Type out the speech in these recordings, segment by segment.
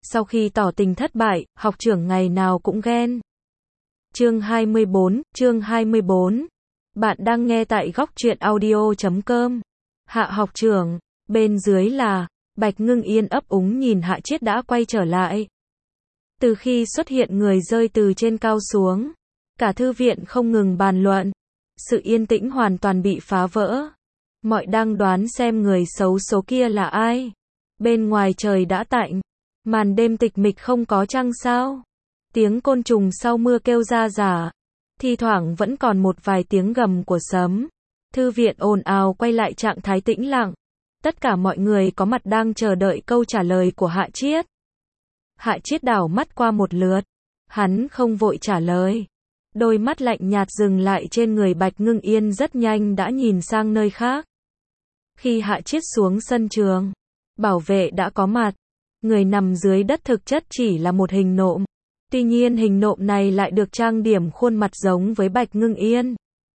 Sau khi tỏ tình thất bại, học trưởng ngày nào cũng ghen. Chương 24. Bạn đang nghe tại góc truyện audio.com. Hạ học trưởng, bên dưới là, Bạch Ngưng Yên ấp úng nhìn Hạ Chiết đã quay trở lại. Từ khi xuất hiện người rơi từ trên cao xuống, cả thư viện không ngừng bàn luận. Sự yên tĩnh hoàn toàn bị phá vỡ. Mọi đang đoán xem người xấu số kia là ai. Bên ngoài trời đã tạnh, màn đêm tịch mịch không có trăng sao. Tiếng côn trùng sau mưa kêu ra rả, thi thoảng vẫn còn một vài tiếng gầm của sấm. Thư viện ồn ào quay lại trạng thái tĩnh lặng. Tất cả mọi người có mặt đang chờ đợi câu trả lời của Hạ Chiết. Hạ Chiết đảo mắt qua một lượt, hắn không vội trả lời. Đôi mắt lạnh nhạt dừng lại trên người Bạch Ngưng Yên, rất nhanh đã nhìn sang nơi khác. Khi Hạ Chiết xuống sân trường, bảo vệ đã có mặt. Người nằm dưới đất thực chất chỉ là một hình nộm. Tuy nhiên hình nộm này lại được trang điểm khuôn mặt giống với Bạch Ngưng Yên.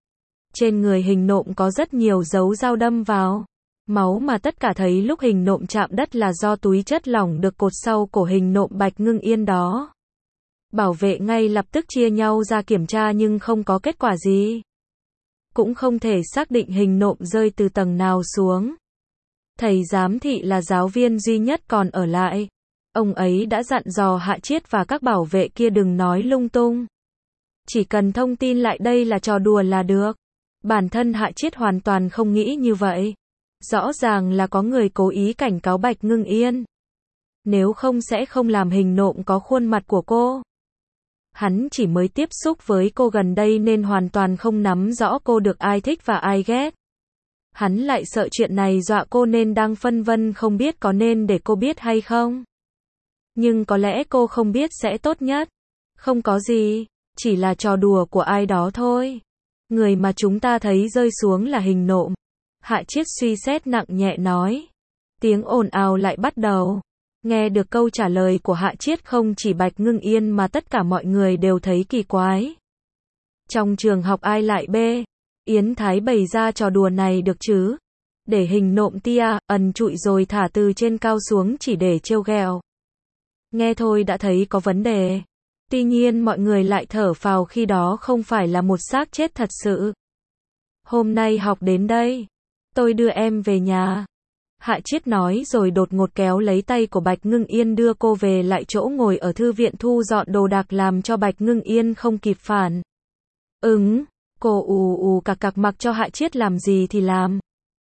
Trên người hình nộm có rất nhiều dấu dao đâm vào. Máu mà tất cả thấy lúc hình nộm chạm đất là do túi chất lỏng được cột sau cổ hình nộm Bạch Ngưng Yên đó. Bảo vệ ngay lập tức chia nhau ra kiểm tra nhưng không có kết quả gì. Cũng không thể xác định hình nộm rơi từ tầng nào xuống. Thầy giám thị là giáo viên duy nhất còn ở lại. Ông ấy đã dặn dò Hạ Chiết và các bảo vệ kia đừng nói lung tung. Chỉ cần thông tin lại đây là trò đùa là được. Bản thân Hạ Chiết hoàn toàn không nghĩ như vậy. Rõ ràng là có người cố ý cảnh cáo Bạch Ngưng Yên. Nếu không sẽ không làm hình nộm có khuôn mặt của cô. Hắn chỉ mới tiếp xúc với cô gần đây nên hoàn toàn không nắm rõ cô được ai thích và ai ghét. Hắn lại sợ chuyện này dọa cô nên đang phân vân không biết có nên để cô biết hay không. Nhưng có lẽ cô không biết sẽ tốt nhất. Không có gì, chỉ là trò đùa của ai đó thôi. Người mà chúng ta thấy rơi xuống là hình nộm. Hạ Chiết suy xét nặng nhẹ nói. Tiếng ồn ào lại bắt đầu. Nghe được câu trả lời của Hạ Chiết, không chỉ Bạch Ngưng Yên mà tất cả mọi người đều thấy kỳ quái. Trong trường học ai lại bê Yến Thái bày ra trò đùa này được chứ? Để hình nộm tia, ẩn trụi rồi thả từ trên cao xuống chỉ để trêu ghẹo. Nghe thôi đã thấy có vấn đề. Tuy nhiên mọi người lại thở phào khi đó không phải là một xác chết thật sự. Hôm nay học đến đây. Tôi đưa em về nhà. Hạ Chiết nói rồi đột ngột kéo lấy tay của Bạch Ngưng Yên đưa cô về lại chỗ ngồi ở thư viện thu dọn đồ đạc làm cho Bạch Ngưng Yên không kịp phản cô cặc cặc mặc cho Hạ Chiết làm gì thì làm.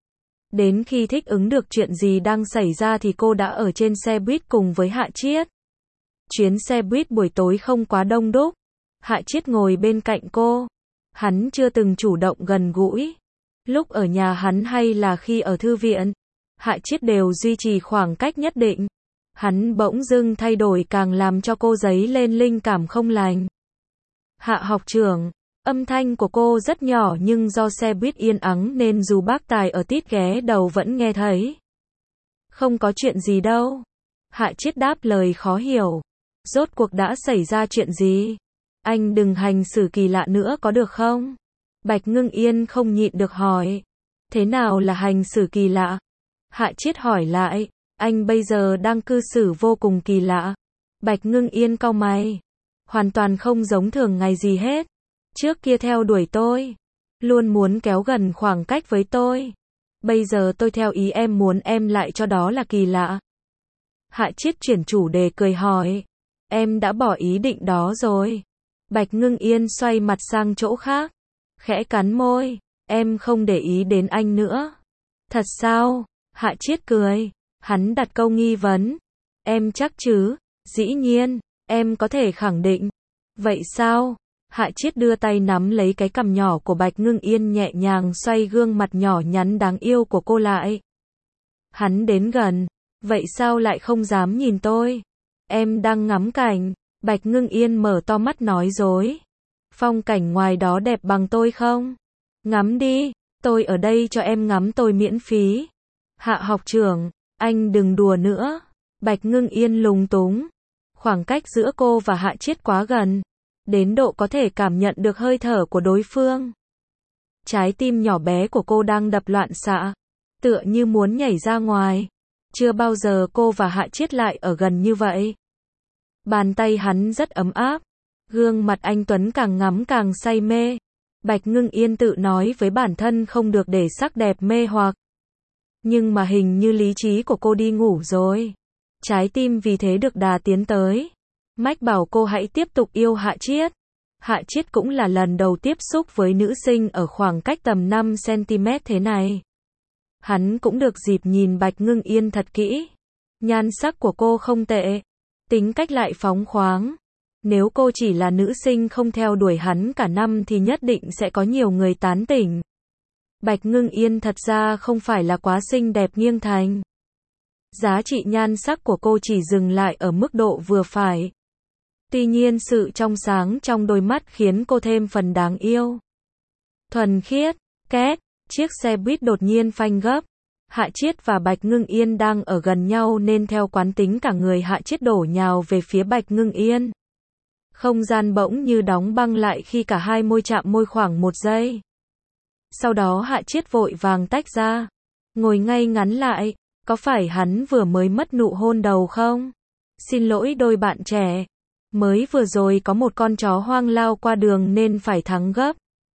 Đến khi thích ứng được chuyện gì đang xảy ra thì cô đã ở trên xe buýt cùng với Hạ Chiết. Chuyến xe buýt buổi tối không quá đông đúc. Hạ Chiết ngồi bên cạnh cô. Hắn chưa từng chủ động gần gũi. Lúc ở nhà hắn hay là khi ở thư viện, Hạ Chiết đều duy trì khoảng cách nhất định. Hắn bỗng dưng thay đổi càng làm cho cô dấy lên linh cảm không lành. Hạ học trưởng, âm thanh của cô rất nhỏ nhưng do xe buýt yên ắng nên dù bác tài ở tít ghé đầu vẫn nghe thấy. Không có chuyện gì đâu. Hạ Chiết đáp lời khó hiểu. Rốt cuộc đã xảy ra chuyện gì? Anh đừng hành xử kỳ lạ nữa có được không? Bạch Ngưng Yên không nhịn được hỏi. Thế nào là hành xử kỳ lạ? Hạ Chiết hỏi lại. Anh bây giờ đang cư xử vô cùng kỳ lạ. Bạch Ngưng Yên cau mày. Hoàn toàn không giống thường ngày gì hết. Trước kia theo đuổi tôi. Luôn muốn kéo gần khoảng cách với tôi. Bây giờ tôi theo ý em muốn em lại cho đó là kỳ lạ. Hạ Chiết chuyển chủ đề cười hỏi. Em đã bỏ ý định đó rồi. Bạch Ngưng Yên xoay mặt sang chỗ khác. Khẽ cắn môi. Em không để ý đến anh nữa. Thật sao? Hạ Chiết cười. Hắn đặt câu nghi vấn. Em chắc chứ? Dĩ nhiên, em có thể khẳng định. Vậy sao? Hạ Chiết đưa tay nắm lấy cái cằm nhỏ của Bạch Ngưng Yên nhẹ nhàng xoay gương mặt nhỏ nhắn đáng yêu của cô lại. Hắn đến gần. Vậy sao lại không dám nhìn tôi? Em đang ngắm cảnh. Bạch Ngưng Yên mở to mắt nói dối. Phong cảnh ngoài đó đẹp bằng tôi không? Ngắm đi, tôi ở đây cho em ngắm tôi miễn phí. Hạ học trưởng, anh đừng đùa nữa. Bạch Ngưng Yên lúng túng. Khoảng cách giữa cô và Hạ Chiết quá gần. Đến độ có thể cảm nhận được hơi thở của đối phương. Trái tim nhỏ bé của cô đang đập loạn xạ. Tựa như muốn nhảy ra ngoài. Chưa bao giờ cô và Hạ Chiết lại ở gần như vậy. Bàn tay hắn rất ấm áp. Gương mặt anh Tuấn càng ngắm càng say mê. Bạch Ngưng Yên tự nói với bản thân không được để sắc đẹp mê hoặc. Nhưng mà hình như lý trí của cô đi ngủ rồi. Trái tim vì thế được đà tiến tới. Mách bảo cô hãy tiếp tục yêu Hạ Chiết. Hạ Chiết cũng là lần đầu tiếp xúc với nữ sinh ở khoảng cách tầm 5cm thế này. Hắn cũng được dịp nhìn Bạch Ngưng Yên thật kỹ. Nhan sắc của cô không tệ. Tính cách lại phóng khoáng. Nếu cô chỉ là nữ sinh không theo đuổi hắn cả năm thì nhất định sẽ có nhiều người tán tỉnh. Bạch Ngưng Yên thật ra không phải là quá xinh đẹp nghiêng thành. Giá trị nhan sắc của cô chỉ dừng lại ở mức độ vừa phải. Tuy nhiên sự trong sáng trong đôi mắt khiến cô thêm phần đáng yêu. Thuần khiết, két, chiếc xe buýt đột nhiên phanh gấp. Hạ Chiết và Bạch Ngưng Yên đang ở gần nhau nên theo quán tính cả người Hạ Chiết đổ nhào về phía Bạch Ngưng Yên. Không gian bỗng như đóng băng lại khi cả hai môi chạm môi khoảng 1 giây. Sau đó Hạ Chiết vội vàng tách ra. Ngồi ngay ngắn lại. Có phải hắn vừa mới mất nụ hôn đầu không? Xin lỗi đôi bạn trẻ. Mới vừa rồi có một con chó hoang lao qua đường nên phải thắng gấp.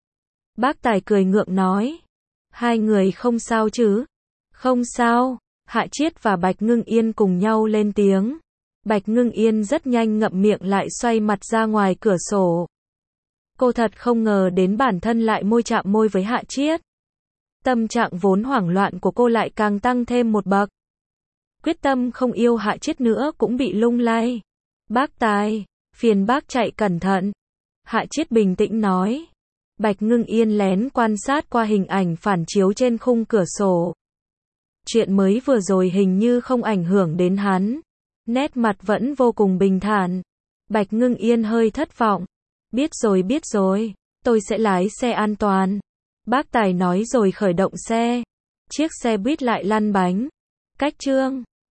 Bác Tài cười ngượng nói. Hai người không sao chứ? Không sao. Hạ Chiết và Bạch Ngưng Yên cùng nhau lên tiếng. Bạch Ngưng Yên rất nhanh ngậm miệng lại xoay mặt ra ngoài cửa sổ. Cô thật không ngờ đến bản thân lại môi chạm môi với Hạ Chiết. Tâm trạng vốn hoảng loạn của cô lại càng tăng thêm một bậc. Quyết tâm không yêu Hạ Chiết nữa cũng bị lung lay. Bác Tài, phiền bác chạy cẩn thận. Hạ Chiết bình tĩnh nói. Bạch Ngưng Yên lén quan sát qua hình ảnh phản chiếu trên khung cửa sổ. Chuyện mới vừa rồi hình như không ảnh hưởng đến hắn. Nét mặt vẫn vô cùng bình thản. Bạch Ngưng Yên hơi thất vọng. Biết rồi, tôi sẽ lái xe an toàn. Bác Tài nói rồi khởi động xe. Chiếc xe buýt lại lăn bánh. Cách chương